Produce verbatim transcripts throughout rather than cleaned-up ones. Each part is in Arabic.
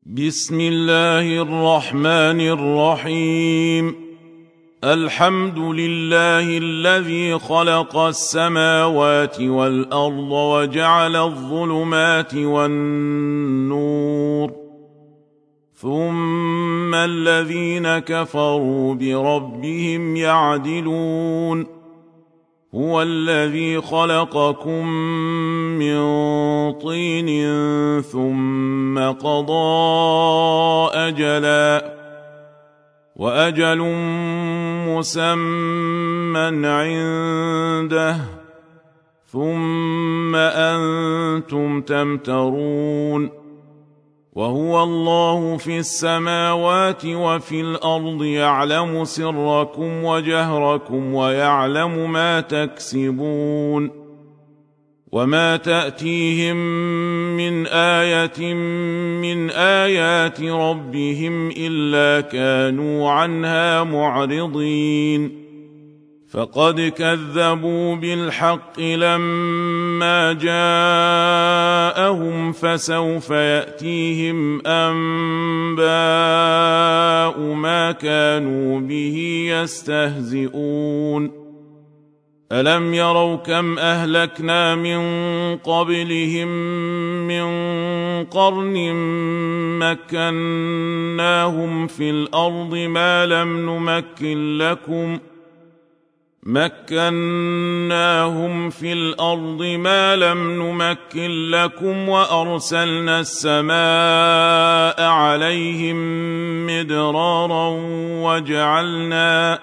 بسم الله الرحمن الرحيم. الحمد لله الذي خلق السماوات والأرض وجعل الظلمات والنور، ثم الذين كفروا بربهم يعدلون. هو الذي خلقكم من طين ثم قضى أجلا، وأجل مسمى عنده، ثم أنتم تمترون. وهو الله في السماوات وفي الأرض، يعلم سركم وجهركم ويعلم ما تكسبون. وما تأتيهم من آية من آيات ربهم إلا كانوا عنها معرضين. فقد كذبوا بالحق لما جاءهم، فسوف يأتيهم أنباء ما كانوا به يستهزئون. ألم يروا كم أهلكنا من قبلهم من قرن مكناهم في الأرض ما لم نمكن لكم مكناهم في الأرض ما لم نمكن لكم وأرسلنا السماء عليهم مدرارا وجعلنا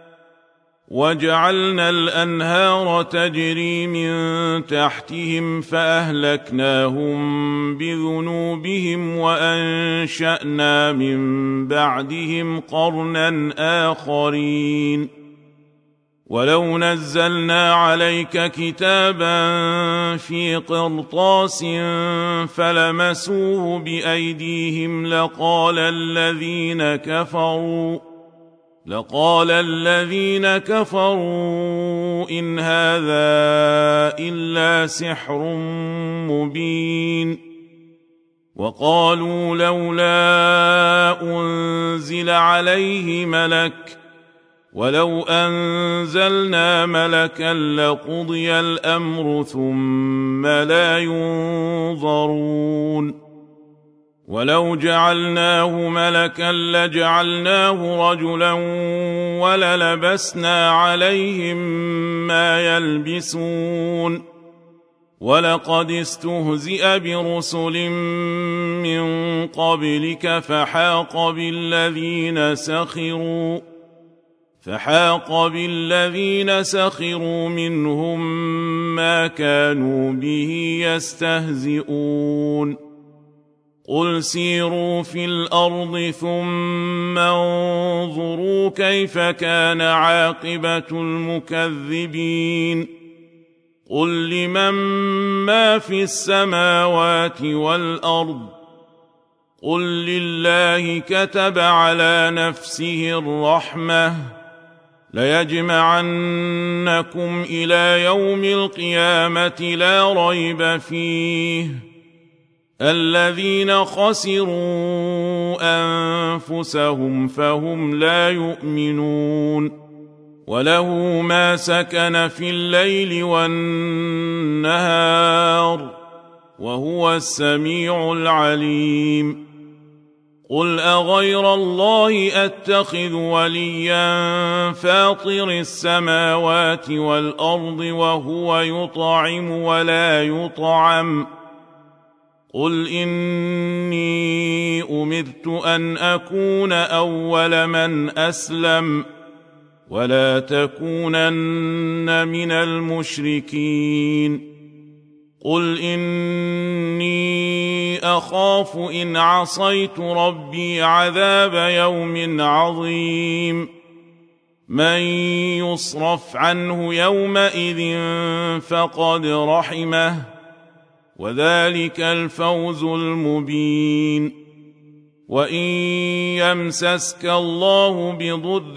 وجعلنا الأنهار تجري من تحتهم فأهلكناهم بذنوبهم وأنشأنا من بعدهم قرنا آخرين. ولو نزلنا عليك كتابا في قرطاس فلمسوه بأيديهم لقال الذين كفروا لقال الذين كفروا إن هذا إلا سحر مبين. وقالوا لولا أنزل عليه ملك، ولو أنزلنا ملكا لقضي الأمر ثم لا ينظرون. ولو جعلناه ملكا لجعلناه رجلا وللبسنا عليهم ما يلبسون. ولقد استهزئ برسل من قبلك فحاق بالذين سخروا فحاق بالذين سخروا منهم ما كانوا به يستهزئون. قل سيروا في الأرض ثم انظروا كيف كان عاقبة المكذبين. قل لمن ما في السماوات والأرض، قل لله كتب على نفسه الرحمة ليجمعنكم إلى يوم القيامة لا ريب فيه. الذين خسروا أنفسهم فهم لا يؤمنون. وله ما سكن في الليل والنهار وهو السميع العليم. قل أغير الله أتخذ وليا فاطر السماوات والأرض وهو يطعم ولا يطعم. قل إني أمرت أن أكون أول من أسلم ولا تكونن من المشركين. قل إني أخاف إن عصيت ربي عذاب يوم عظيم. من يصرف عنه يومئذ فقد رحمه، وذلك الفوز المبين. وإن يمسسك الله بضر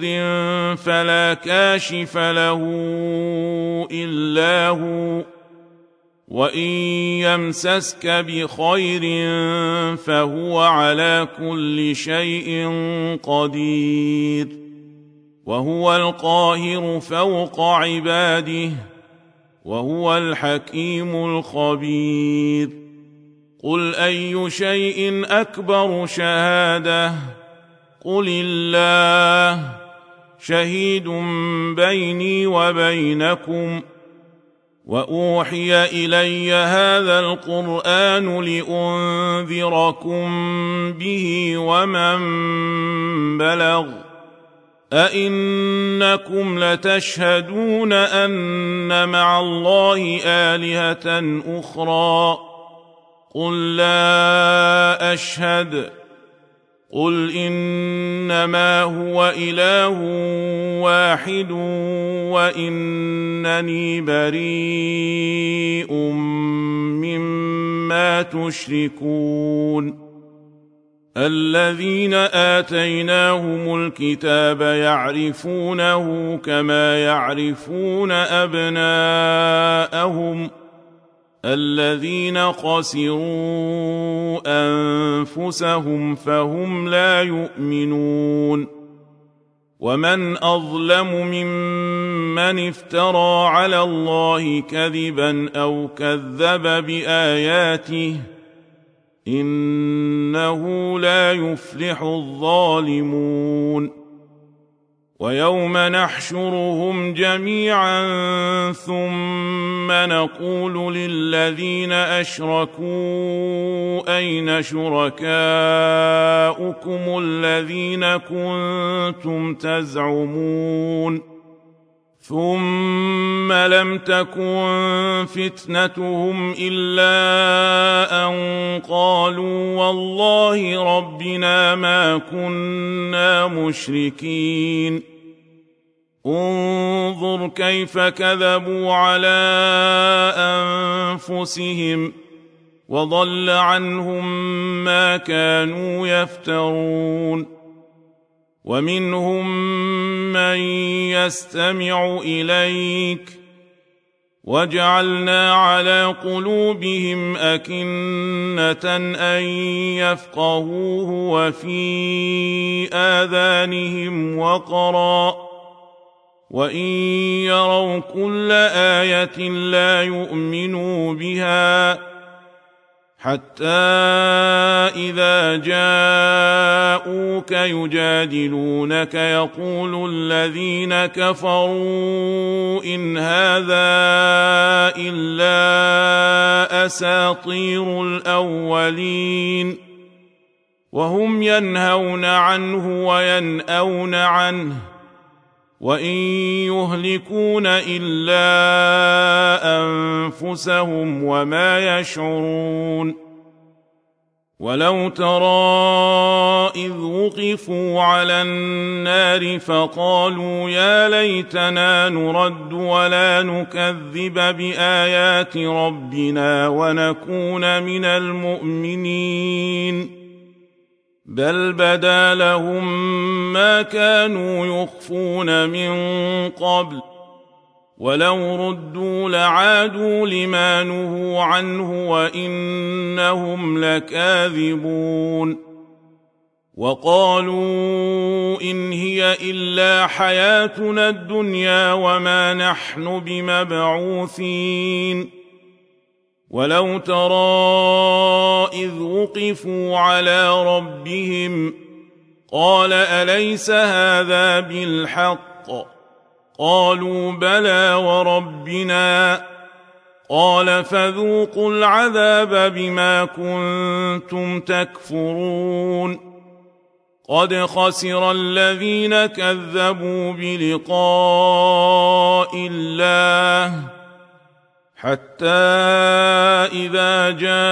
فلا كاشف له إلا هو وإن يمسسك بخير فهو على كل شيء قدير، وهو القاهر فوق عباده، وهو الحكيم الخبير. قل أي شيء أكبر شهادة؟ قل الله شهيد بيني وبينكم. وأوحي إلي هذا القرآن لأنذركم به ومن بلغ. أئنكم لتشهدون أن مع الله آلهة أخرى؟ قل لا أشهد. قل إنما هو إله واحد وإنني بريء مما تشركون. الذين آتيناهم الكتاب يعرفونه كما يعرفون أبناءهم، الذين خسروا أنفسهم فهم لا يؤمنون. ومن أظلم ممن افترى على الله كذبا أو كذب بآياته، إنه لا يفلح الظالمون. ويوم نحشرهم جميعا ثم نقول للذين أشركوا أين شركاؤكم الذين كنتم تزعمون؟ ثم لم تكن فتنتهم إلا أن قالوا والله ربنا ما كنا مشركين. انظر كيف كذبوا على أنفسهم، وضل عنهم ما كانوا يفترون. ومنهم من يستمع إليك، وجعلنا على قلوبهم أكنة أن يفقهوه وفي آذانهم وقرا، وإن يروا كل آية لا يؤمنوا بها، حتى إذا جاءوك يجادلونك يقول الذين كفروا إن هذا إلا أساطير الأولين، وهم ينهون عنه وينأون عنه، وإن يهلكون إلا أنفسهم وما يشعرون. ولو ترى إذ وقفوا على النار فقالوا يا ليتنا نرد ولا نكذب بآيات ربنا ونكون من المؤمنين، بل بدا لهم ما كانوا يخفون من قبل، ولو ردوا لعادوا لما نهوا عنه وإنهم لكاذبون. وقالوا إن هي إلا حياتنا الدنيا وما نحن بمبعوثين. ولو ترى إذ وقفوا على ربهم قال أليس هذا بالحق؟ قالوا بلى وربنا. قال فذوقوا العذاب بما كنتم تكفرون. قد خسر الذين كذبوا بلقاء الله، حتى إذا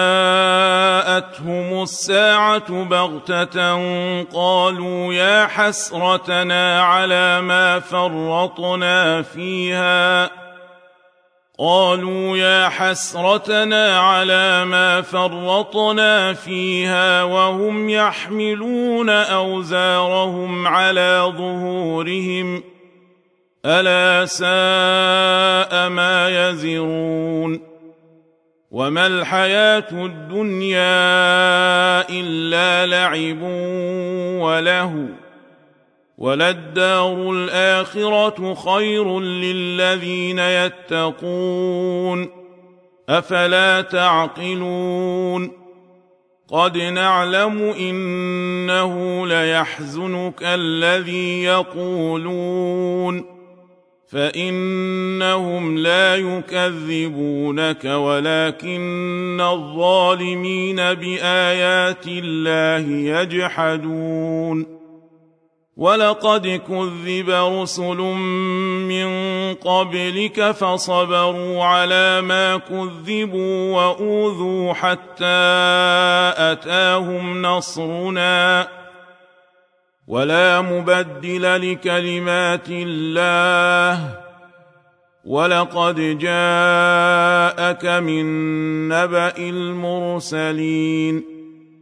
جاءتهم الساعة بغتة قالوا يا حسرتنا على ما فرطنا فيها قالوا يا حسرتنا على ما فرطنا فيها وهم يحملون أوزارهم على ظهورهم ألا ساء ما يزرون. وما الحياة الدنيا إلا لعب ولهو وللدار الآخرة خير للذين يتقون أفلا تعقلون قد نعلم إنه ليحزنك الذي يقولون فإنهم لا يكذبونك ولكن الظالمين بآيات الله يجحدون ولقد كذب رسل من قبلك فصبروا على ما كذبوا وأوذوا حتى أتاهم نصرنا ولا مبدل لكلمات الله ولقد جاءك من نبأ المرسلين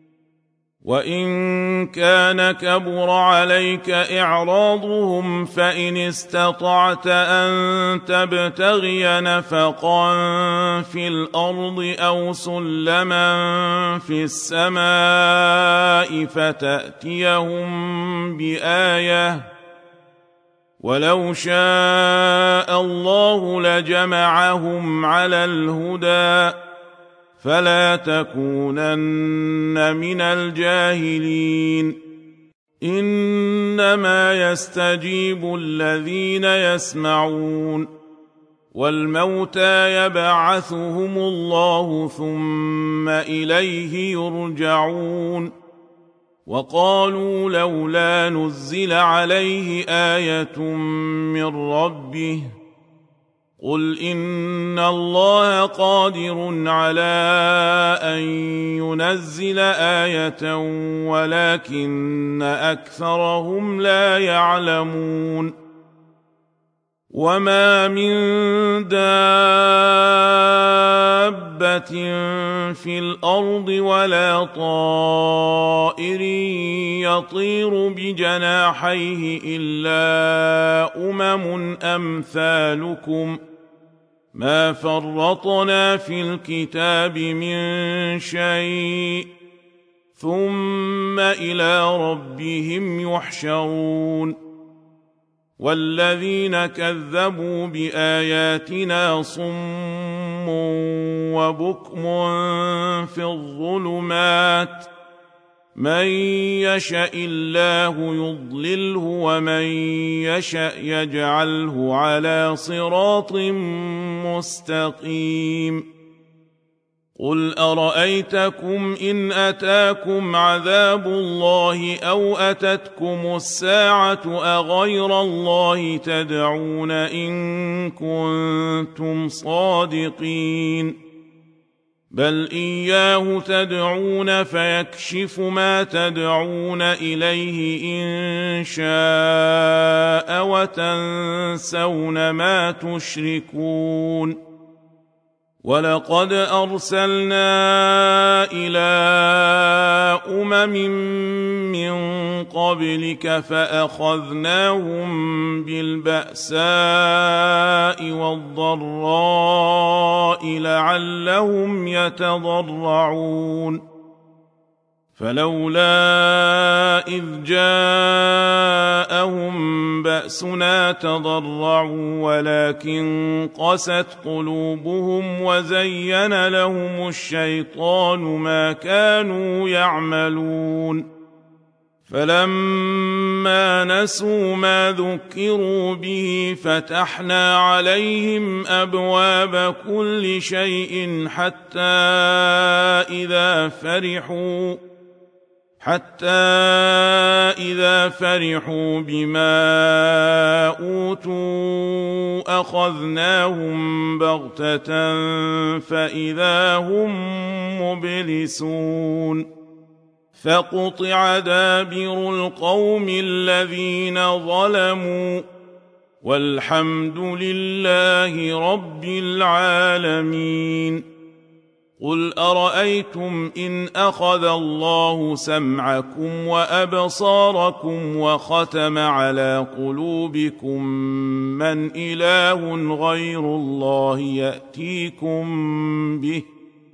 وإن كان كبر عليك إعراضهم فإن استطعت أن تبتغي نفقا في الأرض أو سلما في السماء فتأتيهم بآية ولو شاء الله لجمعهم على الهدى فلا تكونن من الجاهلين إنما يستجيب الذين يسمعون والموتى يبعثهم الله ثم إليه يرجعون وقالوا لولا نزل عليه آية من ربه قل إن الله قادر على أن ينزل آية ولكن أكثرهم لا يعلمون وما من دابة في الأرض ولا طائر يطير بجناحيه إلا أمم أمثالكم ما فرطنا في الكتاب من شيء ثم إلى ربهم يحشرون والذين كذبوا بآياتنا صم وبكم في الظلمات من يشاء الله يضلله ومن يشاء يجعله على صراط مستقيم قل أرأيتكم إن أتاكم عذاب الله أو أتتكم الساعة أغير الله تدعون إن كنتم صادقين بل إياه تدعون فيكشف ما تدعون إليه إن شاء وتنسون ما تشركون ولقد أرسلنا إلى أمم من قبلك فأخذناهم بالبأساء والضراء لعلهم يتضرعون فلولا إذ جاءهم بأسنا تضرعوا ولكن قست قلوبهم وزين لهم الشيطان ما كانوا يعملون فلما نسوا ما ذكروا به فتحنا عليهم أبواب كل شيء حتى إذا فرحوا حتى إذا فرحوا بما أوتوا أخذناهم بغتة فإذا هم مبلسون فقطع دابر القوم الذين ظلموا والحمد لله رب العالمين قل أرأيتم إن أخذ الله سمعكم وأبصاركم وختم على قلوبكم من إله غير الله يأتيكم به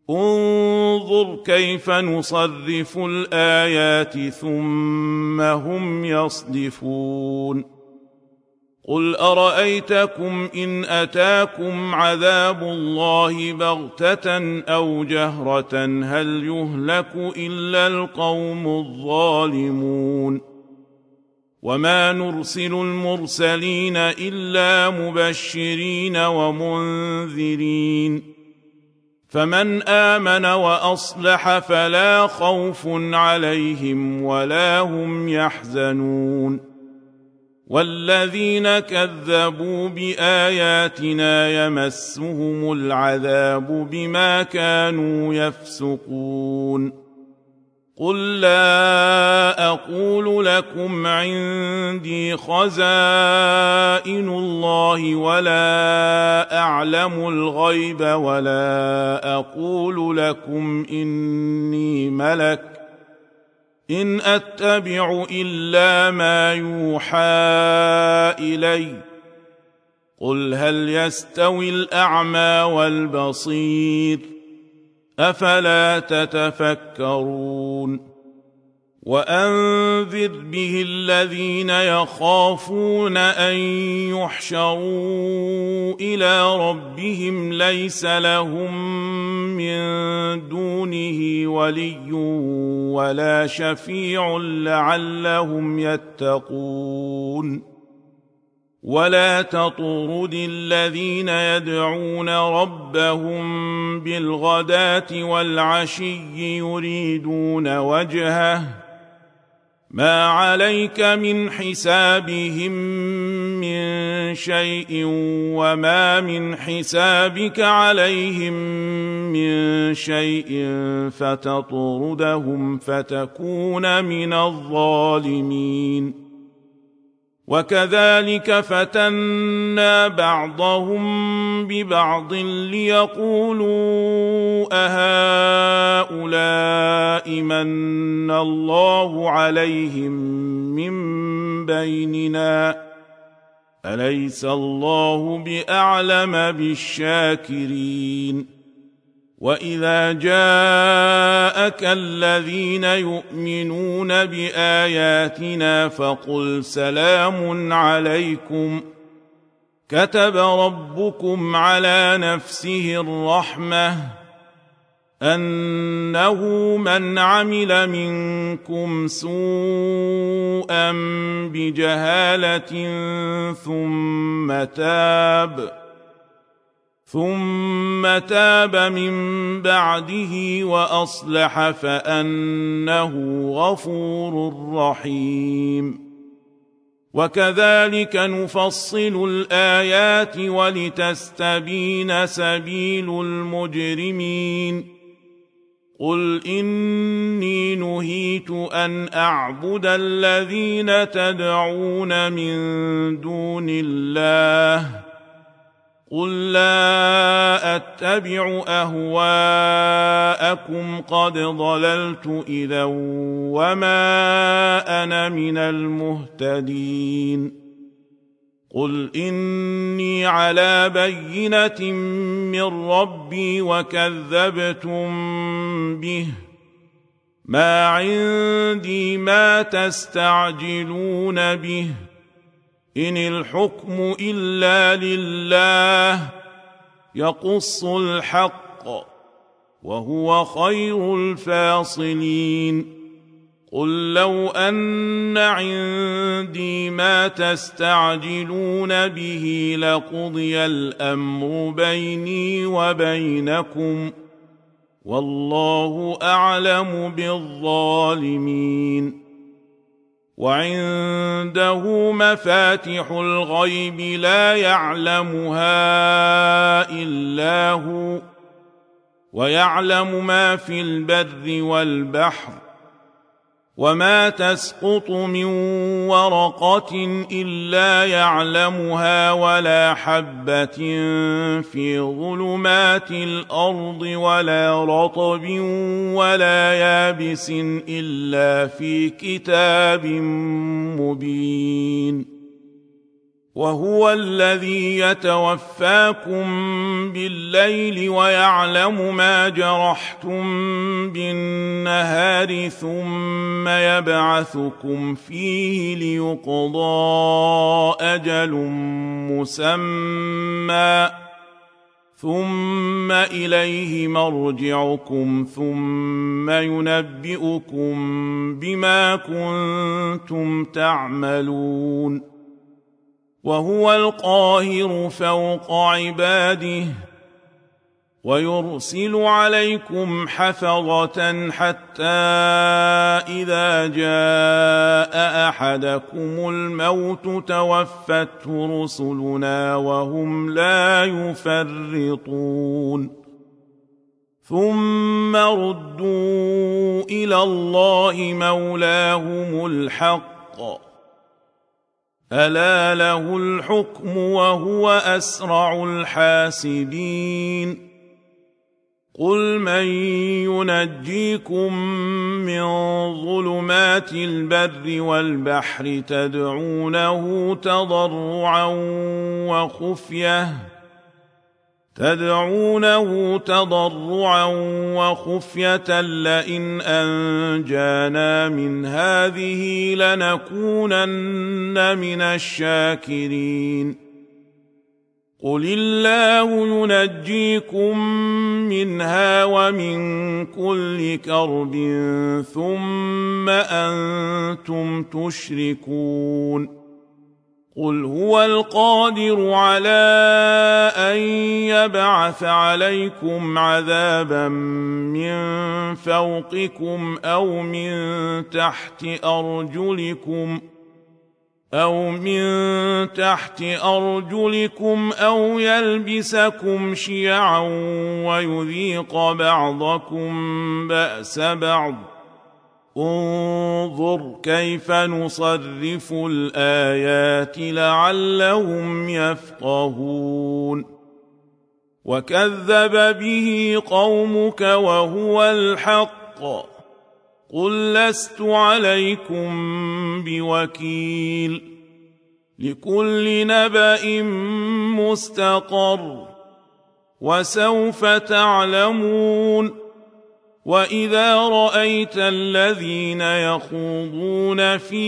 انظر كيف نصرف الآيات ثم هم يصدفون قل أرأيتكم إن أتاكم عذاب الله بغتة أو جهرة هل يهلك إلا القوم الظالمون وما نرسل المرسلين إلا مبشرين ومنذرين فمن آمن وأصلح فلا خوف عليهم ولا هم يحزنون والذين كذبوا بآياتنا يمسهم العذاب بما كانوا يفسقون قل لا أقول لكم عندي خزائن الله ولا أعلم الغيب ولا أقول لكم إني ملك إن أتبع إلا ما يوحى إلي قل هل يستوي الأعمى والبصير أفلا تتفكرون وأنذر به الذين يخافون أن يحشروا إلى ربهم ليس لهم من دونه ولي ولا شفيع لعلهم يتقون ولا تطرد الذين يدعون ربهم بالغداة والعشي يريدون وجهه ما عليك من حسابهم من شيء وما من حسابك عليهم من شيء فتطردهم فتكون من الظالمين وكذلك فتنا بعضهم ببعض ليقولوا أهؤلاء من الله عليهم من بيننا أليس الله بأعلم بالشاكرين وإذا جاءك الذين يؤمنون بآياتنا فقل سلام عليكم كتب ربكم على نفسه الرحمة أنه من عمل منكم سوءا بجهالة ثم تاب ثم تاب من بعده وأصلح فأنه غفور رحيم وكذلك نفصل الآيات ولتستبين سبيل المجرمين قل إني نهيت أن أعبد الذين تدعون من دون الله قل لا أتبع أهواءكم قد ضللت إذا وما أنا من المهتدين قل إني على بينة من ربي وكذبتم به ما عندي ما تستعجلون به إن الحكم إلا لله يقص الحق وهو خير الفاصلين قل لو أن عندي ما تستعجلون به لقضي الأمر بيني وبينكم والله أعلم بالظالمين وعنده مفاتح الغيب لا يعلمها إلا هو ويعلم ما في البر والبحر وما تسقط من ورقة إلا يعلمها ولا حبة في ظلمات الأرض ولا رطب ولا يابس إلا في كتاب مبين وهو الذي يتوفاكم بالليل ويعلم ما جرحتم بالنهار ثم يبعثكم فيه ليقضى أجل مسمى ثم إليه مرجعكم ثم ينبئكم بما كنتم تعملون وهو القاهر فوق عباده ويرسل عليكم حفظة حتى إذا جاء أحدكم الموت توفته رسلنا وهم لا يفرطون ثم ردوا إلى الله مولاهم الحق ألا له الحكم وهو أسرع الحاسبين قل من ينجيكم من ظلمات البر والبحر تدعونه تضرعا وخفية تدعونه تضرعا وخفية لئن أنجانا من هذه لنكونن من الشاكرين قل الله ينجيكم منها ومن كل كرب ثم أنتم تشركون قل هو القادر على أن يبعث عليكم عذابا من فوقكم أو من تحت أرجلكم أو من تحت أرجلكم أو يلبسكم شيعا ويذيق بعضكم بأس بعض انظر كيف نصرف الآيات لعلهم يفقهون وكذب به قومك وهو الحق قل لست عليكم بوكيل لكل نبأ مستقر وسوف تعلمون وإذا رأيت الذين يخوضون في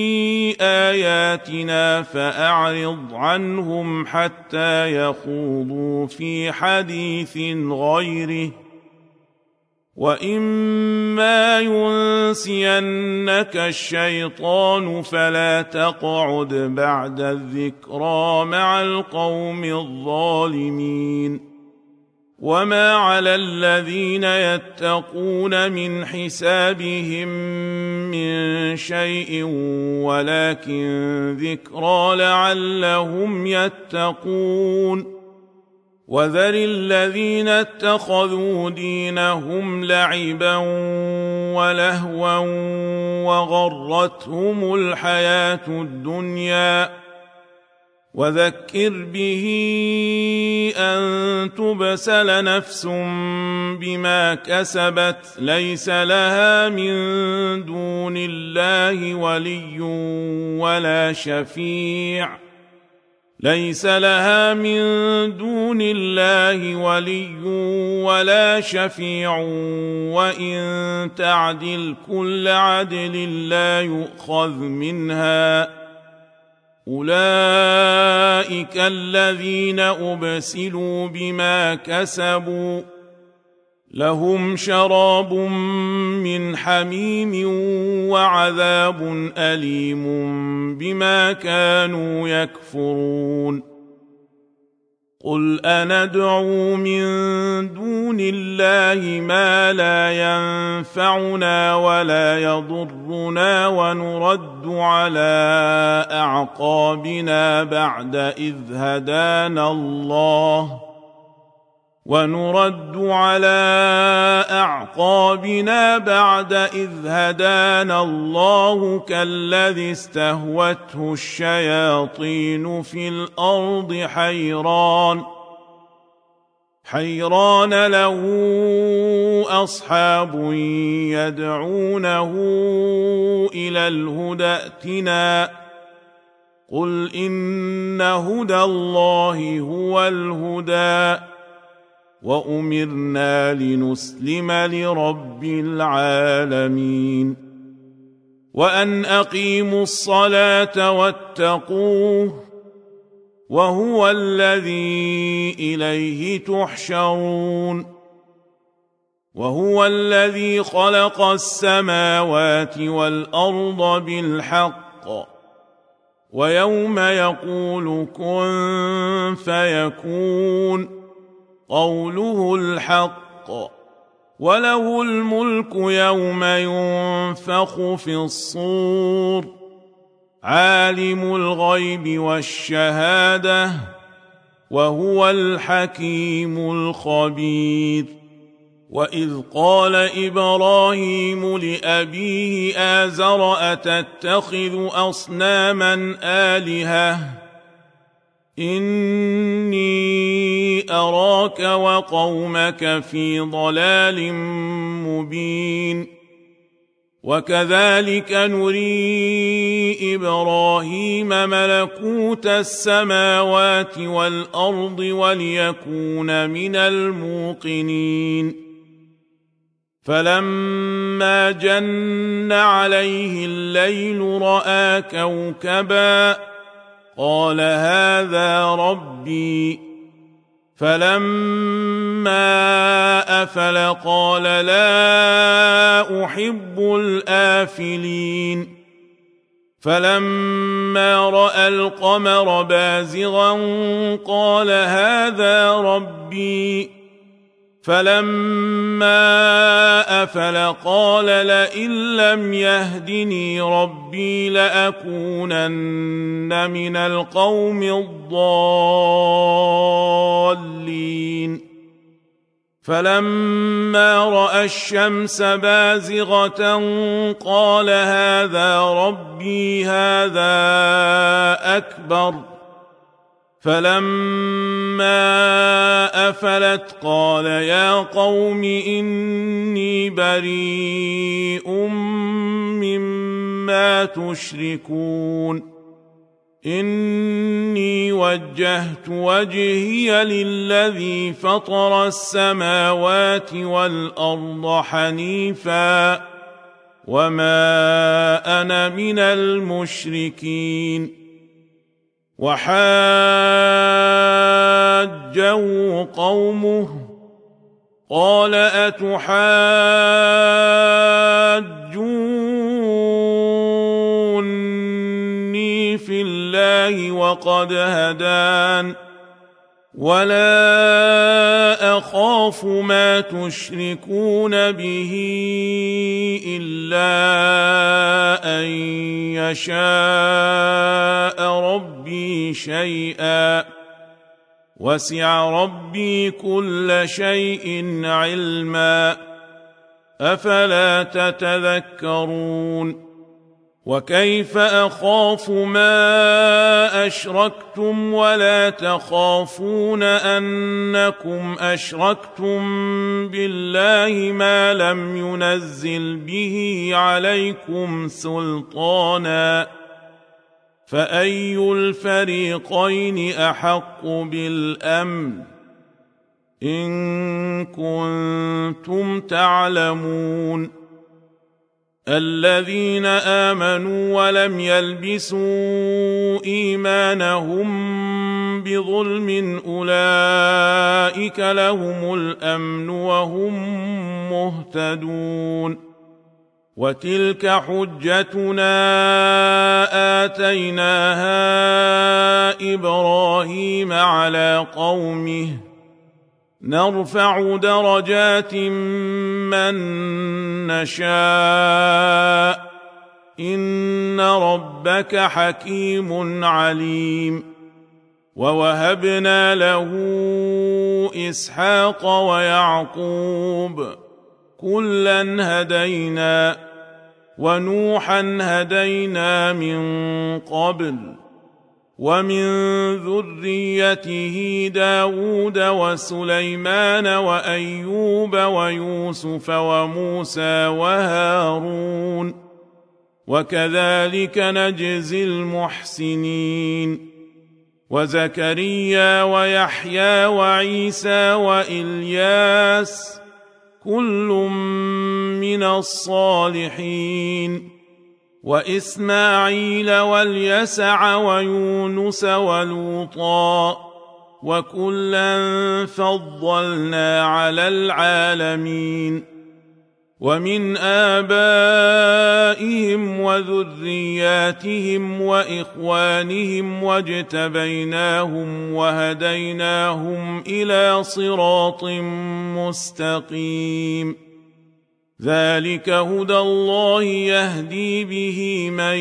آياتنا فأعرض عنهم حتى يخوضوا في حديث غيره وإما ينسينك الشيطان فلا تقعد بعد الذكرى مع القوم الظالمين وما على الذين يتقون من حسابهم من شيء ولكن ذكرى لعلهم يتقون وذر الذين اتخذوا دينهم لعبا ولهوا وغرتهم الحياة الدنيا وذكر به أن تبسل نفس بما كسبت ليس لها من دون الله ولي ولا شفيع ليس لها من دون الله ولي ولا شفيع وإن تعدل كل عدل لا يؤخذ منها أولئك الذين أبسلوا بما كسبوا لهم شراب من حميم وعذاب أليم بما كانوا يكفرون قل أندعو من دون الله ما لا ينفعنا ولا يضرنا ونرد على أعقابنا بعد إذ هدانا الله ونرد على أعقابنا بعد إذ هدانا الله كالذي استهوته الشياطين في الأرض حيران حيران له أصحاب يدعونه إلى الهدى ائتنا قل إن هدى الله هو الهدى وأمرنا لنسلم لرب العالمين وأن أقيموا الصلاة واتقوه وهو الذي إليه تحشرون وهو الذي خلق السماوات والأرض بالحق ويوم يقول كن فيكون قوله الحق وله الملك يوم ينفخ في الصور عالم الغيب والشهادة وهو الحكيم الخبير وإذ قال إبراهيم لأبيه آزر أتتخذ أصناما آلهة إني أراك وقومك في ضلال مبين وكذلك نري إبراهيم ملكوت السماوات والأرض وليكون من الموقنين فلما جن عليه الليل رأى كوكبا قال هذا ربي فلما أفل قال لا أحب الآفلين فلما رأى القمر بازغا قال هذا ربي فلما أفل قال لئن لم يهدني ربي لأكونن من القوم الضالين فلما رأى الشمس بازغة قال هذا ربي هذا أكبر فلما أفلت قال يا قوم إني بريء مما تشركون إني وجهت وجهي للذي فطر السماوات والأرض حنيفا وما أنا من المشركين وحاجه قومه قال أتحاجوني في الله وقد هدان ولا أخاف ما تشركون به إلا أن يشاء ربي شيئا وسع ربي كل شيء علما أفلا تتذكرون وكيف أخاف ما أشركتم ولا تخافون أنكم أشركتم بالله ما لم ينزل به عليكم سلطانا فأي الفريقين أحق بالأمن إن كنتم تعلمون الذين آمنوا ولم يلبسوا إيمانهم بظلم أولئك لهم الأمن وهم مهتدون وتلك حجتنا آتيناها إبراهيم على قومه نرفع درجات من نشاء إن ربك حكيم عليم ووهبنا له إسحاق ويعقوب كلا هدينا ونوحا هدينا من قبل ومن ذريته داود وسليمان وأيوب ويوسف وموسى وهارون وكذلك نجزي المحسنين. وزكريا ويحيى وعيسى وإلياس كل من الصالحين، وإسماعيل واليسع ويونس ولوطا وكلا فضلنا على العالمين. ومن آبائهم وذرياتهم وإخوانهم واجتبيناهم وهديناهم إلى صراط مستقيم. ذلك هدى الله يهدي به من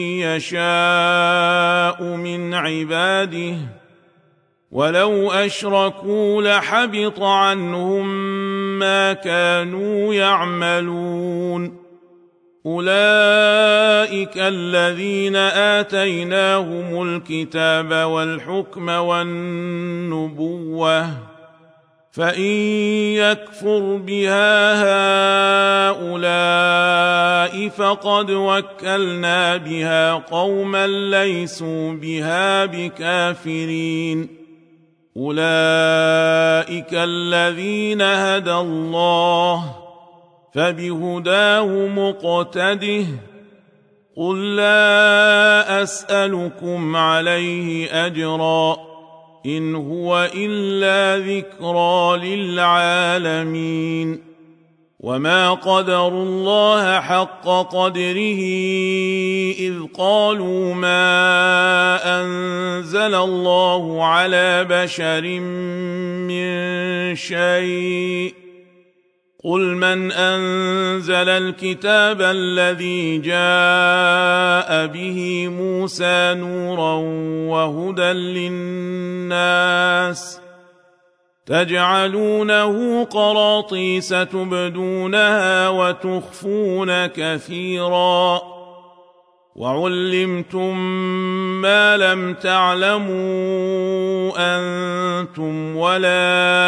يشاء من عباده، ولو أشركوا لحبط عنهم ما كانوا يعملون. أولئك الذين آتيناهم الكتاب والحكم والنبوة، فإن يكفر بها هؤلاء فقد وكلنا بها قوما ليسوا بها بكافرين. أولئك الذين هدى الله، فبهداه مقتده. قل لا أسألكم عليه أجرا، إن هو إلا ذكرى للعالمين. وما قدروا الله حق قدره إذ قالوا ما أنزل الله على بشر من شيء. قل من أنزل الكتاب الذي جاء به موسى نورا وهدى للناس، تجعلونه قراطيس تبدونها وتخفون كثيرا، وعلمتم ما لم تعلموا أنتم ولا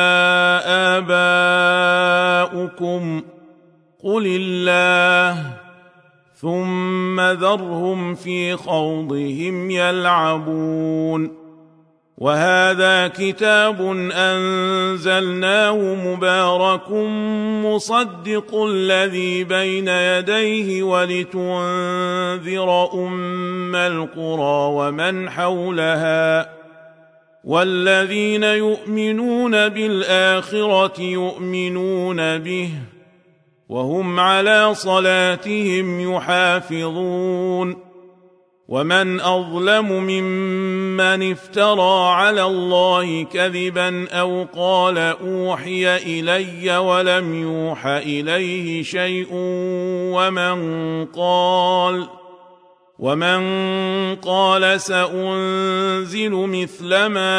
آباؤكم، قل الله، ثم ذرهم في خوضهم يلعبون. وهذا كتاب أنزلناه مبارك مصدق الذي بين يديه ولتنذر أم القرى ومن حولها، والذين يؤمنون بالآخرة يؤمنون به، وهم على صلاتهم يحافظون. ومن أظلم ممن افترى على الله كذبا أو قال أوحي إلي ولم يوح إليه شيء، ومن قال ومن قال سأنزل مثل ما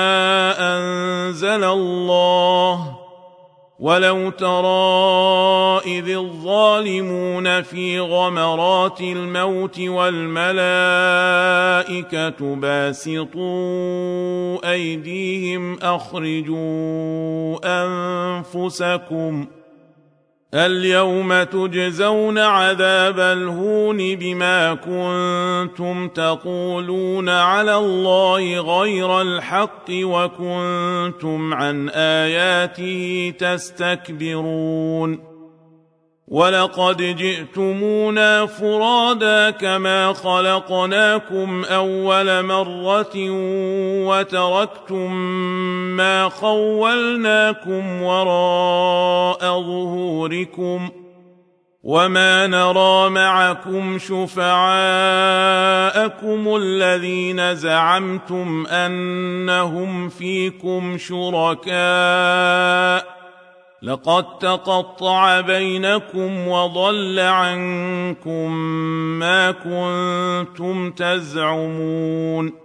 أنزل الله. ولو ترى إذ الظالمون في غمرات الموت والملائكة باسطوا أيديهم أخرجوا أنفسكم اليوم تجزون عذاب الهون بما كنتم تقولون على الله غير الحق وكنتم عن آياته تستكبرون. ولقد جئتمونا فرادا كما خلقناكم أول مرة وتركتم ما خولناكم وراء ظهوركم، وما نرى معكم شفعاءكم الذين زعمتم أنهم فيكم شركاء، لقد تقطع بينكم وضل عنكم ما كنتم تزعمون.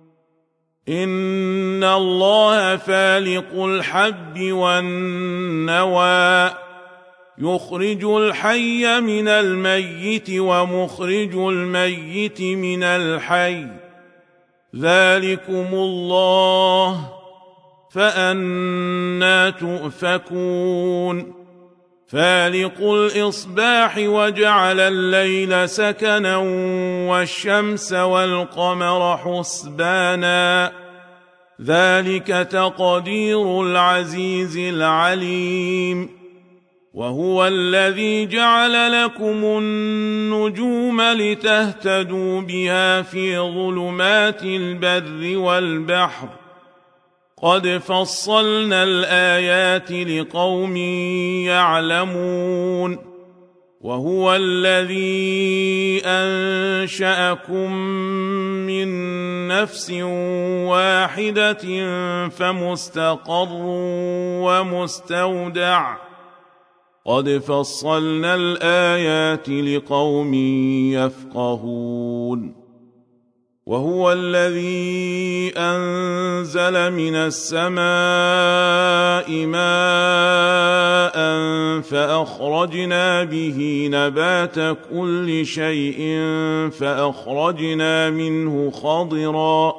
إن الله فالق الحب والنوى، يخرج الحي من الميت ومخرج الميت من الحي، ذلكم الله، فأنى تؤفكون. فالق الإصباح وجعل الليل سكنا والشمس والقمر حسبانا ذلك تقدير العزيز العليم وهو الذي جعل لكم النجوم لتهتدوا بها في ظلمات البر والبحر قد فصلنا الآيات لقوم يعلمون وهو الذي أنشأكم من نفس واحدة فمستقر ومستودع قد فصلنا الآيات لقوم يفقهون وهو الذي أنزل من السماء ماء فأخرجنا به نبات كل شيء فأخرجنا منه خضرا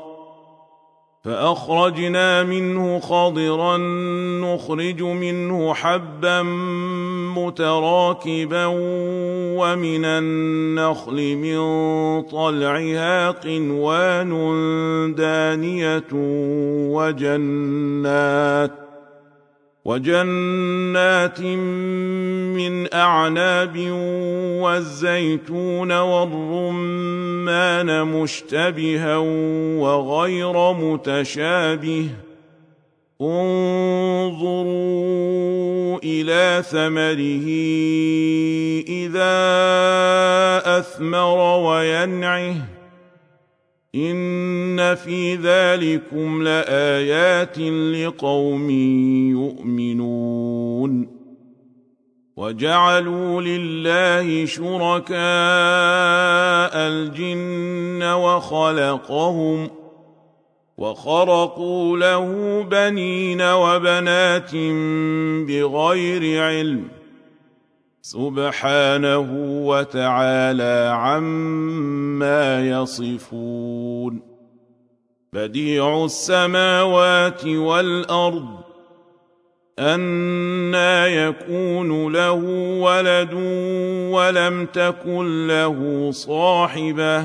فأخرجنا منه خضرا نخرج منه حبا متراكبا ومن النخل من طلعها قنوان دانية وجنات وجنات من أعناب والزيتون والرمان مشتبها وغير متشابه انظروا إلى ثمره إذا أثمر وينعه إن في ذلكم لآيات لقوم يؤمنون وجعلوا لله شركاء الجن وخلقهم وخرقوا له بنين وبنات بغير علم سبحانه وتعالى عما يصفون بديع السماوات والأرض أنى يكون له ولد ولم تكن له صاحبة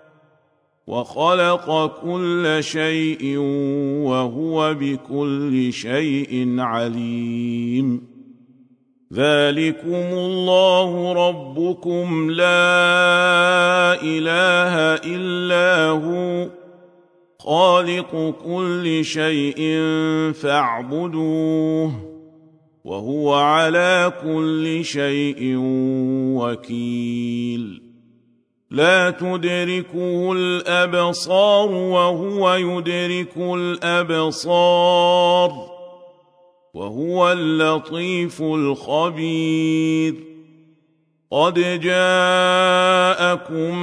وخلق كل شيء وهو بكل شيء عليم ذلكم الله ربكم لا إله إلا هو خالق كل شيء فاعبدوه وهو على كل شيء وكيل لا تدركه الأبصار وهو يدرك الأبصار وهو اللطيف الخبير قد جاءكم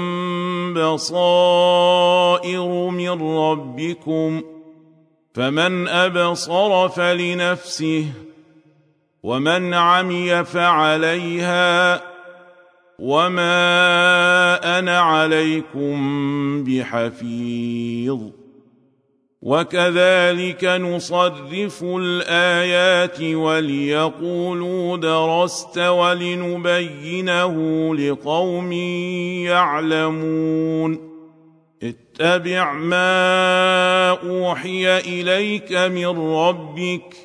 بصائر من ربكم فمن أبصر فلنفسه ومن عمي فعليها وما أنا عليكم بحفيظ وكذلك نصرف الآيات وليقولوا درست ولنبينه لقوم يعلمون اتبع ما أوحي إليك من ربك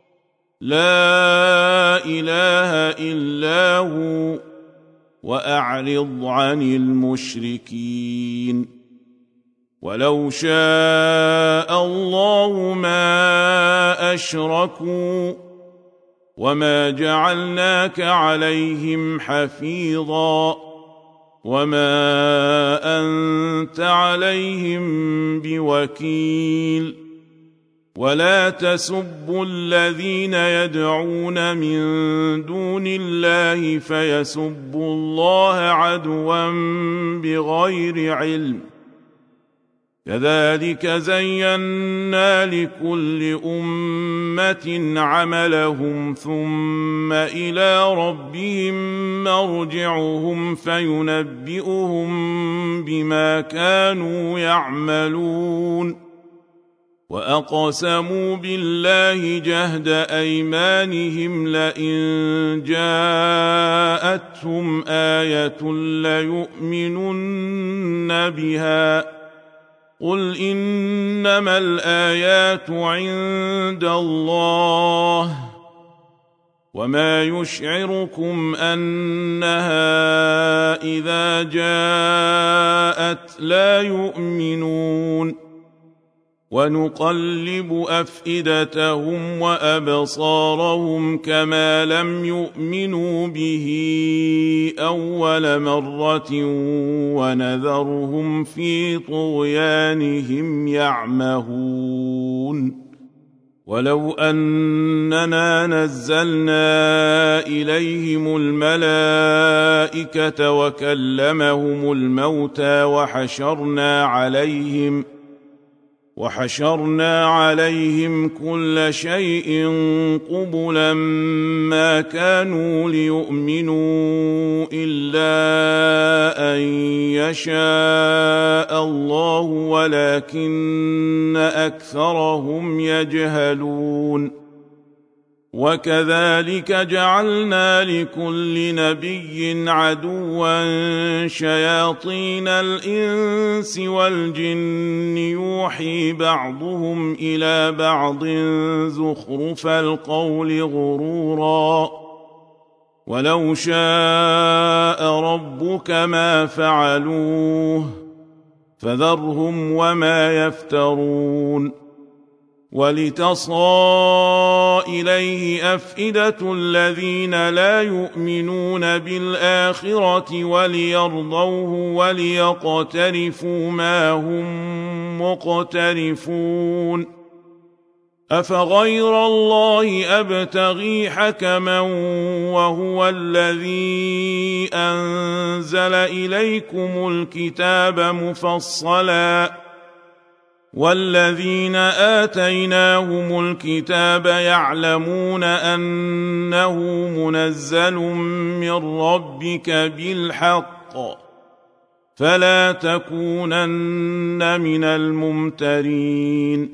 لا إله إلا هو وأعرض عن المشركين ولو شاء الله ما أشركوا وما جعلناك عليهم حفيظا وما أنت عليهم بوكيل ولا تسبوا الذين يدعون من دون الله فيسبوا الله عدوا بغير علم كذلك زينا لكل أمة عملهم ثم إلى ربهم مرجعهم فينبئهم بما كانوا يعملون وأقسموا بالله جهد أيمانهم لئن جاءتهم آية ليؤمنن بها قل إنما الآيات عند الله وما يشعركم أنها إذا جاءت لا يؤمنون ونقلب أفئدتهم وأبصارهم كما لم يؤمنوا به أول مرة ونذرهم في طغيانهم يعمهون ولو أننا نزلنا إليهم الملائكة وكلمهم الموتى وحشرنا عليهم وحشرنا عليهم كل شيء قبلا ما كانوا ليؤمنوا إلا أن يشاء الله ولكن أكثرهم يجهلون وكذلك جعلنا لكل نبي عدوا شياطين الإنس والجن يوحي بعضهم إلى بعض زخرف القول غرورا ولو شاء ربك ما فعلوه فذرهم وما يفترون ولتصغى إليه أفئدة الذين لا يؤمنون بالآخرة وليرضوه وليقترفوا ما هم مقترفون أفغير الله أبتغي حكما وهو الذي أنزل إليكم الكتاب مفصلا والذين آتيناهم الكتاب يعلمون أنه منزل من ربك بالحق فلا تكونن من الممترين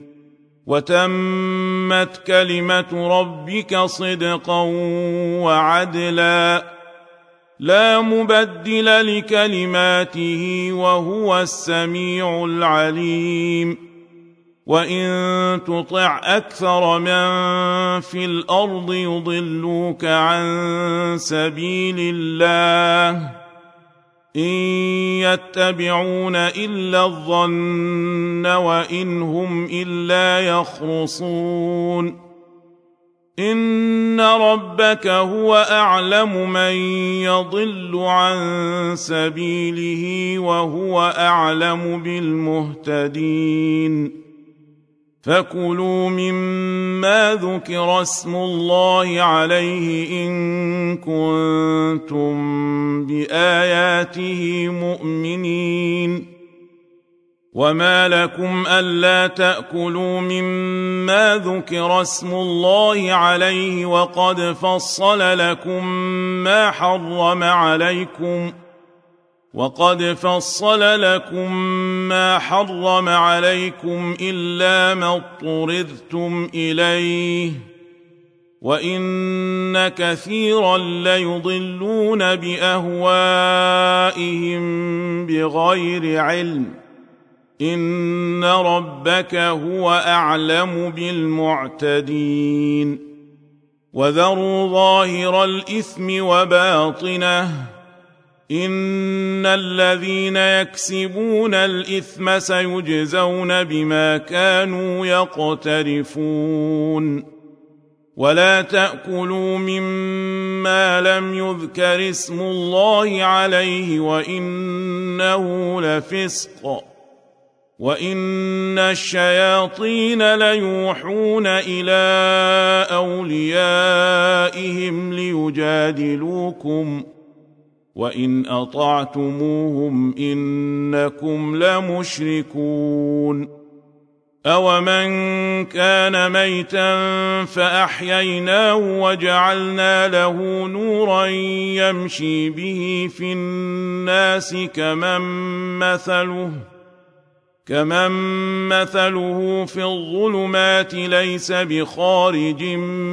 وتمت كلمة ربك صدقا وعدلا لا مبدل لكلماته وهو السميع العليم وإن تطع أكثر من في الأرض يضلوك عن سبيل الله إن يتبعون إلا الظن وإن هم إلا يخرصون إن ربك هو أعلم من يضل عن سبيله وهو أعلم بالمهتدين فكلوا مما ذكر اسم الله عليه إن كنتم بآياته مؤمنين وما لكم ألا تأكلوا مما ذكر اسم الله عليه وقد فصل لكم ما حرم عليكم وقد فصل لكم ما حرم عليكم إلا ما اضطررتم إليه وإن كثيرا ليضلون بأهوائهم بغير علم إن ربك هو أعلم بالمعتدين وذروا ظاهر الإثم وباطنه إن الذين يكسبون الإثم سيجزون بما كانوا يقترفون ولا تأكلوا مما لم يذكر اسم الله عليه وإنه لفسق وإن الشياطين ليوحون إلى أوليائهم ليجادلوكم وإن أطعتموهم إنكم لمشركون أومن كان ميتا فأحييناه وجعلنا له نورا يمشي به في الناس كمن مثله كمن مثله في الظلمات ليس بخارج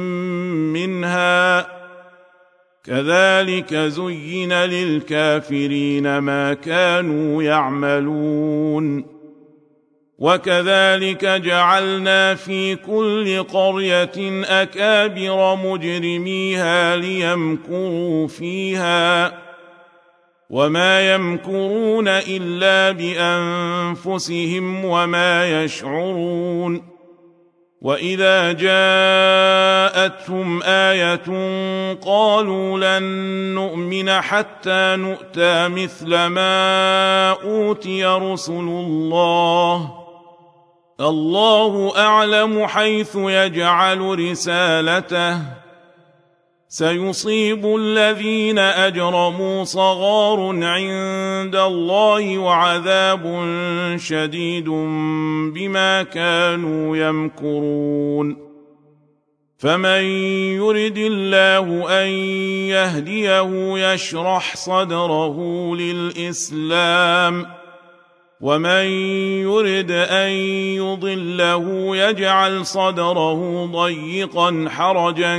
منها كذلك زين للكافرين ما كانوا يعملون وكذلك جعلنا في كل قرية أكابر مجرميها ليمكروا فيها وما يمكرون إلا بأنفسهم وما يشعرون وإذا جاءتهم آية قالوا لن نؤمن حتى نؤتى مثل ما أوتي رسل الله الله أعلم حيث يجعل رسالته سيصيب الذين أجرموا صغار عند الله وعذاب شديد بما كانوا يمكرون فمن يرد الله أن يهديه يشرح صدره للإسلام ومن يرد أن يضله يجعل صدره ضيقا حرجا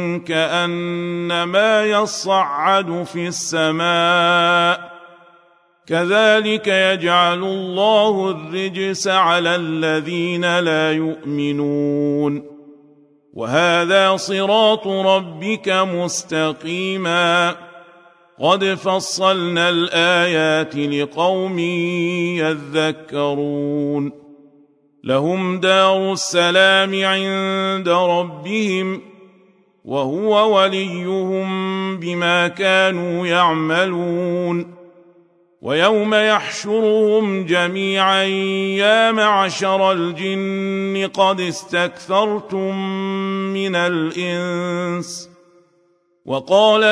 كأنما يصعد في السماء كذلك يجعل الله الرجس على الذين لا يؤمنون وهذا صراط ربك مستقيما قد فصلنا الآيات لقوم يذكرون لهم دار السلام عند ربهم وهو وليهم بما كانوا يعملون ويوم يحشرهم جميعا يا معشر الجن قد استكثرتم من الإنس وقال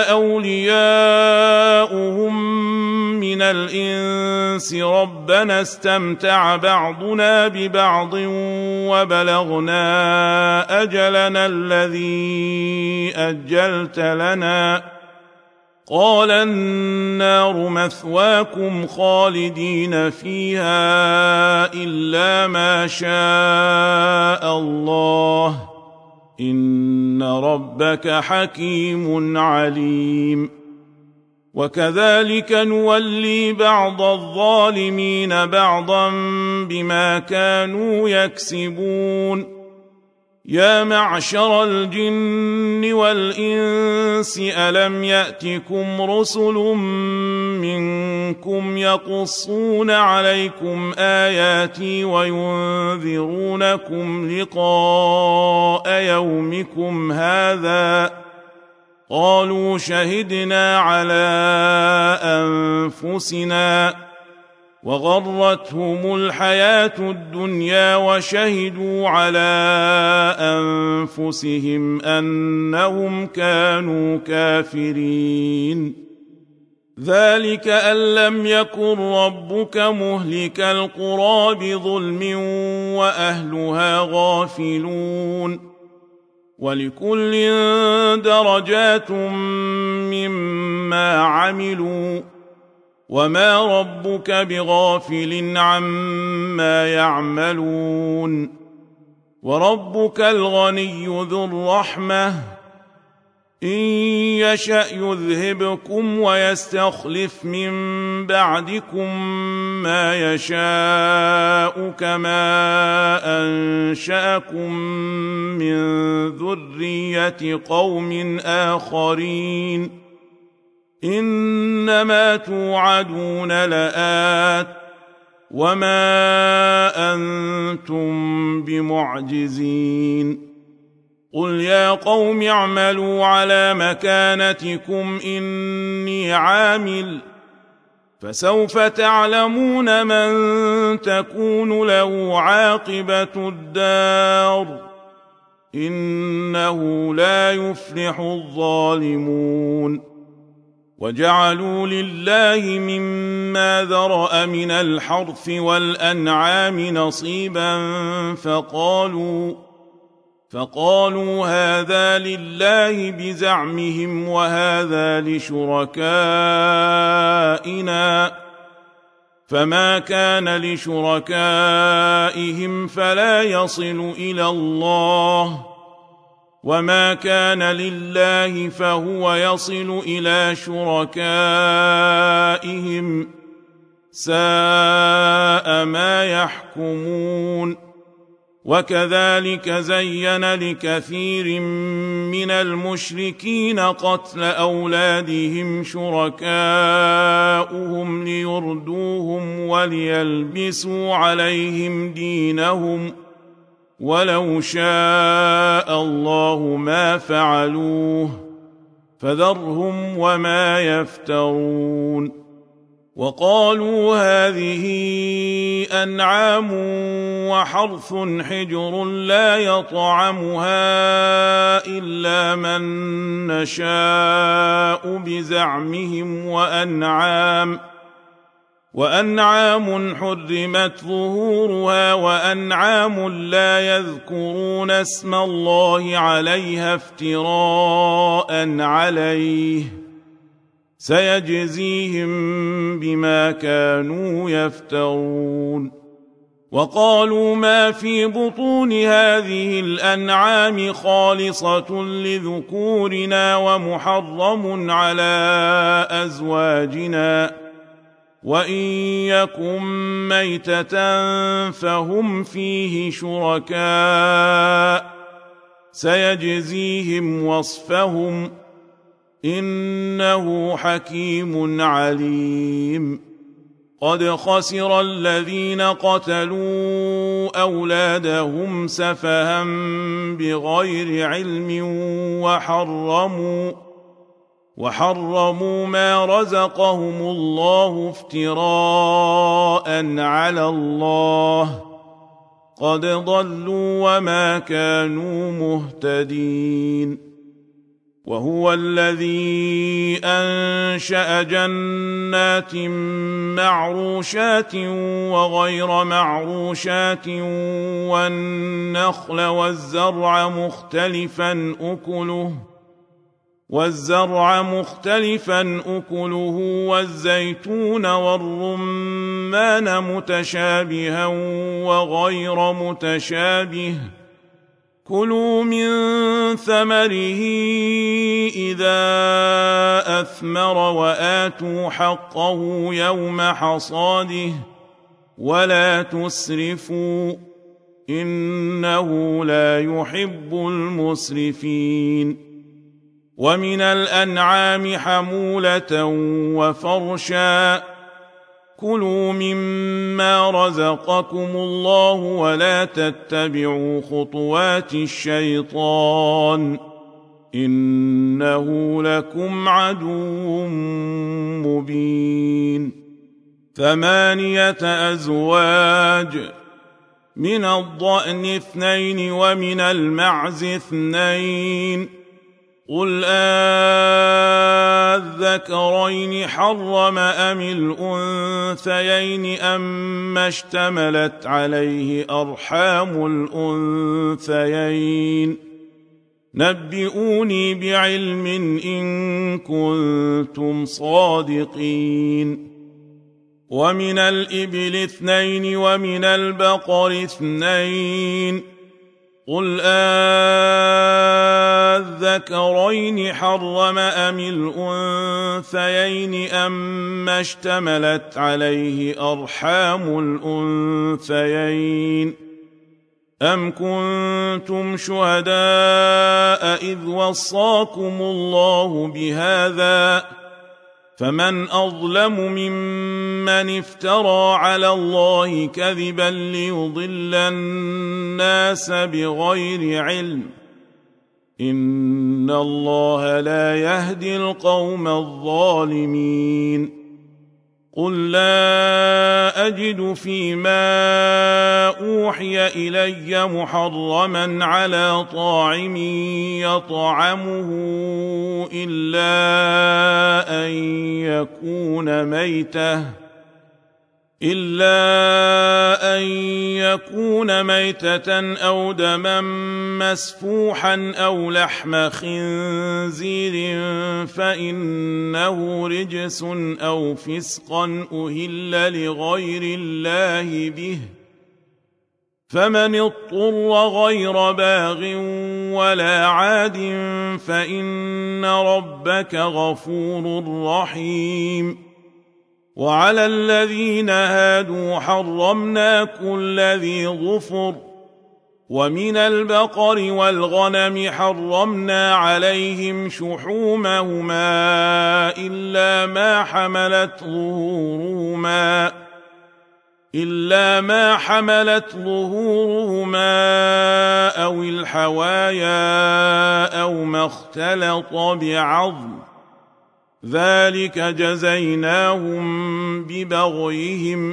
أولياؤهم من الإنس ربنا استمتع بعضنا ببعض وبلغنا أجلنا الذي أجلت لنا قال النار مثواكم خالدين فيها إلا ما شاء الله إن ربك حكيم عليم وكذلك نولي بعض الظالمين بعضا بما كانوا يكسبون يا معشر الجن والإنس ألم يأتكم رسل منكم يقصون عليكم آياتي وينذرونكم لقاء يومكم هذا قالوا شهدنا على أنفسنا وغرتهم الحياة الدنيا وشهدوا على أنفسهم أنهم كانوا كافرين ذلك أن لم يكن ربك مهلك القرى بظلم وأهلها غافلون ولكل درجات مما عملوا وما ربك بغافل عما يعملون وربك الغني ذو الرحمة إن يشأ يذهبكم ويستخلف من بعدكم ما يشاء كما أنشأكم من ذرية قوم آخرين إنما توعدون لآت وما أنتم بمعجزين قل يا قوم اعملوا على مكانتكم إني عامل فسوف تعلمون من تكون له عاقبة الدار إنه لا يفلح الظالمون وجعلوا لله مما ذرأ من الحرث والأنعام نصيبا فقالوا فقالوا هذا لله بزعمهم وهذا لشركائنا فما كان لشركائهم فلا يصل إلى الله، وما كان لله فهو يصل إلى شركائهم، ساء ما يحكمون. وكذلك زين لكثير من المشركين قتل أولادهم شركاؤهم ليردوهم وليلبسوا عليهم دينهم، ولو شاء الله ما فعلوه فذرهم وما يفترون. وقالوا هذه أنعام وحرث حجر لا يطعمها إلا من نشاء بزعمهم، وأنعام وأنعام حرمت ظهورها وأنعام لا يذكرون اسم الله عليها افتراء عليه، سيجزيهم بما كانوا يفترون. وقالوا ما في بطون هذه الأنعام خالصة لذكورنا ومحرم على أزواجنا، وإن يكن ميتة فهم فيه شركاء، سيجزيهم وصفهم، إنه حكيم عليم. قد خسر الذين قتلوا أولادهم سفها بغير علم وحرموا وحرموا ما رزقهم الله افتراء على الله، قد ضلوا وما كانوا مهتدين. وهو الذي أنشأ جنات معروشات وغير معروشات والنخل والزرع مختلفا أكله والزرع مختلفا أكله والزيتون والرمان متشابها وغير متشابه، كلوا من ثمره إذا أثمر وآتوا حقه يوم حصاده ولا تسرفوا، إنه لا يحب المسرفين. ومن الأنعام حمولة وفرشا، كلوا مما رزقكم الله ولا تتبعوا خطوات الشيطان، إنه لكم عدو مبين. ثمانية أزواج، من الضأن اثنين ومن المعز اثنين، قل آذكرين حرم أم الأنثيين أما اشتملت عليه أرحام الأنثيين، نبئوني بعلم إن كنتم صادقين. ومن الإبل اثنين ومن البقر اثنين، قل آذكرين حرم أم الأنثيين أما اشتملت عليه أرحام الأنثيين، أم كنتم شهداء إذ وصاكم الله بهذا، فمن أظلم ممن افترى على الله كذبا ليضل الناس بغير علم، إن الله لا يهدي القوم الظالمين. قل لا أجد فيما أوحي إلي محرما على طاعم يطعمه إلا أن يكون ميتة إلا أن يكون ميتة أو دما مسفوحا أو لحم خنزير فإنه رجس أو فسقا أهل لغير الله به، فمن اضطر غير باغ ولا عاد فإن ربك غفور رحيم. وعلى الذين هادوا حرمنا كل ذي ظفر، ومن البقر والغنم حرمنا عليهم شحومهما إلا ما حملت ظهورهما إلا ما حملت ظهورهما أو الحوايا أو ما اختلط بعظم، ذلك جزيناهم ببغيهم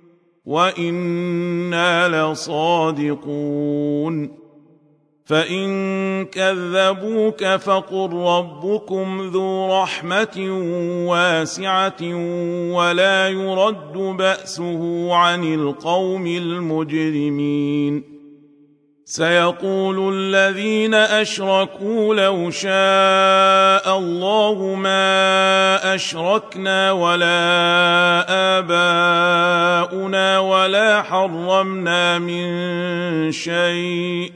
وإنا لصادقون. فإن كذبوك فقل ربكم ذو رحمة واسعة ولا يرد بأسه عن القوم المجرمين. سيقول الذين أشركوا لو شاء الله ما أشركنا ولا آباؤنا ولا حرمنا من شيء،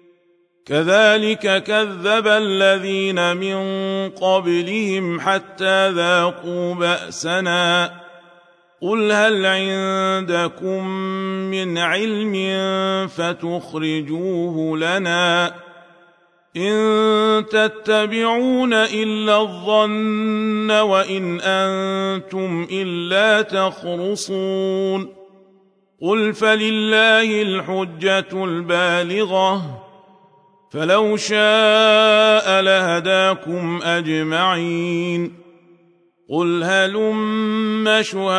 كذلك كذب الذين من قبلهم حتى ذاقوا بأسنا. قل هل عندكم من علم فتخرجوه لنا؟ إن تتبعون إلا الظن وإن أنتم إلا تخرصون. قل فلله الحجة البالغة، فلو شاء لهداكم أجمعين. قل هلم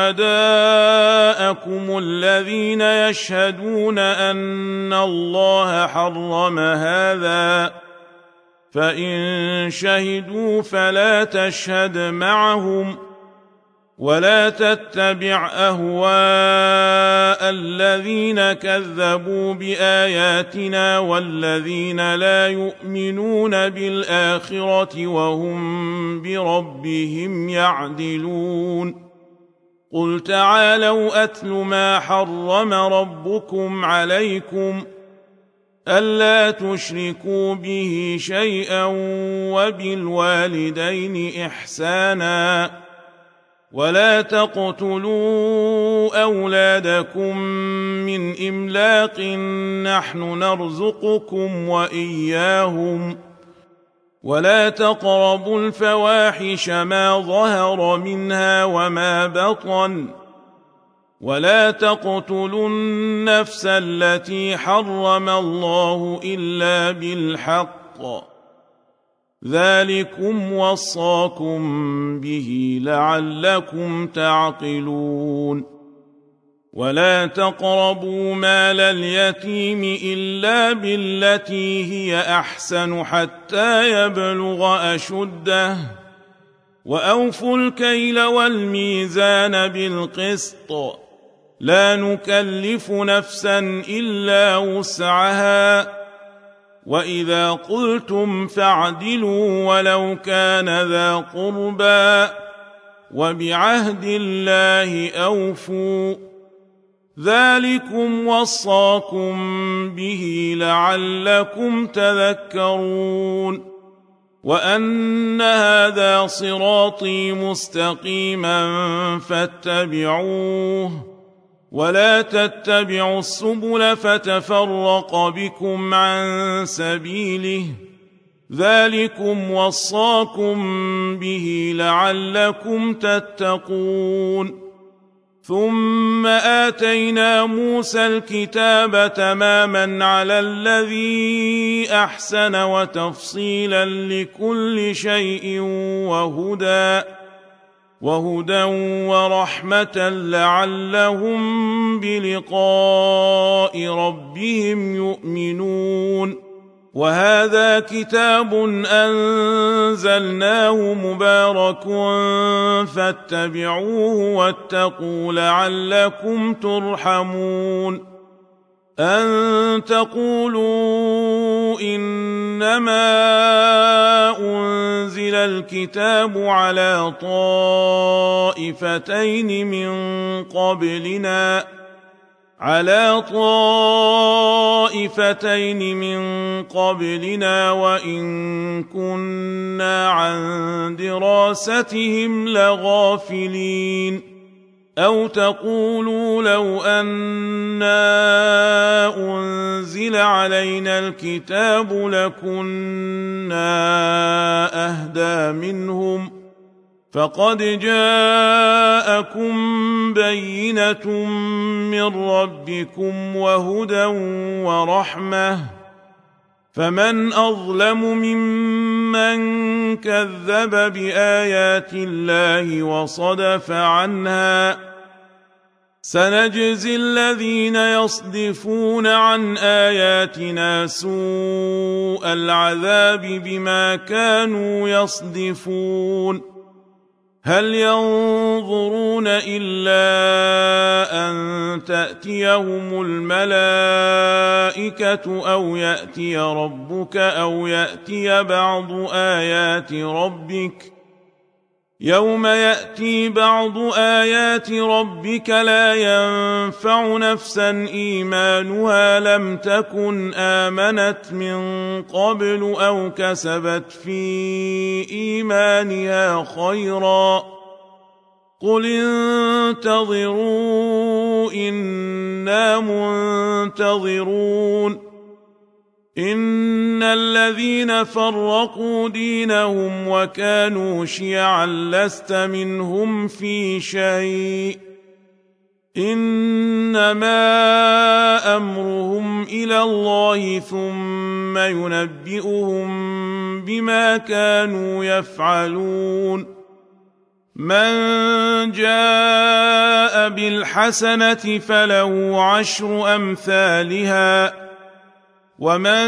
شهداءكم الذين يشهدون أن الله حرم هذا، فإن شهدوا فلا تشهد معهم ولا تتبع أهواء الذين كذبوا بآياتنا والذين لا يؤمنون بالآخرة وهم بربهم يعدلون. قل تعالوا أتل ما حرم ربكم عليكم ألا تشركوا به شيئا وبالوالدين إحسانا، ولا تقتلوا أولادكم من إملاق نحن نرزقكم وإياهم، ولا تقربوا الفواحش ما ظهر منها وما بطن، ولا تقتلوا النفس التي حرم الله إلا بالحق، ذلكم وصاكم به لعلكم تعقلون. ولا تقربوا مال اليتيم إلا بالتي هي أحسن حتى يبلغ أشده، وأوفوا الكيل والميزان بالقسط، لا نكلف نفسا إلا وسعها، وإذا قلتم فاعدلوا ولو كان ذا قربى، وبعهد الله أوفوا، ذلكم وصاكم به لعلكم تذكرون. وأن هذا صراطي مستقيما فاتبعوه، ولا تتبعوا السبل فتفرق بكم عن سبيله، ذلكم وصاكم به لعلكم تتقون. ثم آتينا موسى الكتاب تماما على الذي أحسن وتفصيلا لكل شيء وهدى وهدى ورحمة لعلهم بلقاء ربهم يؤمنون. وهذا كتاب أنزلناه مبارك فاتبعوه واتقوا لعلكم ترحمون أن تقولوا إنما أنزل الكتاب على طائفتين من قبلنا على طائفتين من قبلنا وإن كنا عن دراستهم لغافلين أو تقولوا لو أنا أنزل علينا الكتاب لكنا أهدى منهم فقد جاءكم بينة من ربكم وهدى ورحمة فمن أظلم ممن كذب بآيات الله وصدف عنها سنجزي الذين يصدفون عن آياتنا سوء العذاب بما كانوا يصدفون هل ينظرون إلا أن تأتيهم الملائكة أو يأتي ربك أو يأتي بعض آيات ربك يوم يأتي بعض آيات ربك لا ينفع نفسا إيمانها لم تكن آمنت من قبل أو كسبت في إيمانها خيرا قل انتظروا إنا منتظرون إن الذين فرقوا دينهم وكانوا شيعا لست منهم في شيء إنما أمرهم إلى الله ثم ينبئهم بما كانوا يفعلون من جاء بالحسنة فله عشر أمثالها ومن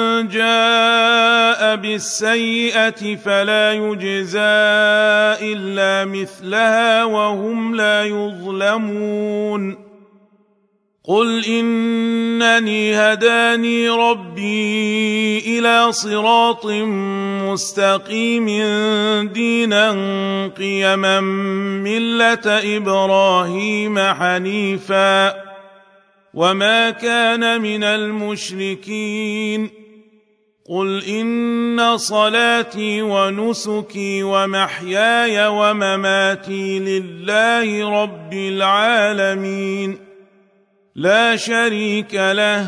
جاء بالسيئة فلا يجزى إلا مثلها وهم لا يظلمون قل إنني هداني ربي إلى صراط مستقيم دينا قيما ملة إبراهيم حنيفا وما كان من المشركين قل إن صلاتي ونسكي ومحياي ومماتي لله رب العالمين لا شريك له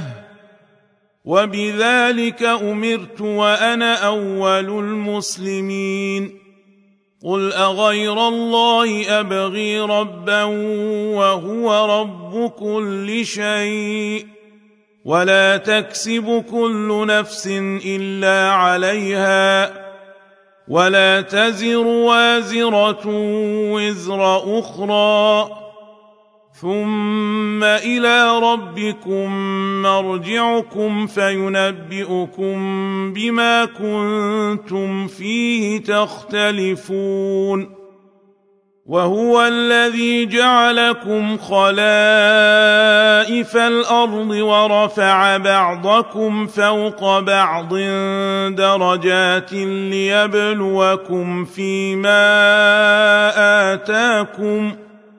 وبذلك أمرت وأنا أول المسلمين قل أغير الله أبغي ربا وهو رب كل شيء ولا تكسب كل نفس إلا عليها ولا تزر وازرة وزر أخرى ثم إلى ربكم مرجعكم فينبئكم بما كنتم فيه تختلفون وهو الذي جعلكم خلائف الأرض ورفع بعضكم فوق بعض درجات ليبلوكم فيما آتاكم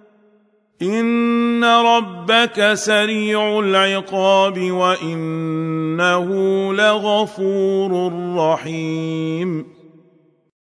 إن ربك سريع العقاب وإنه لغفور رحيم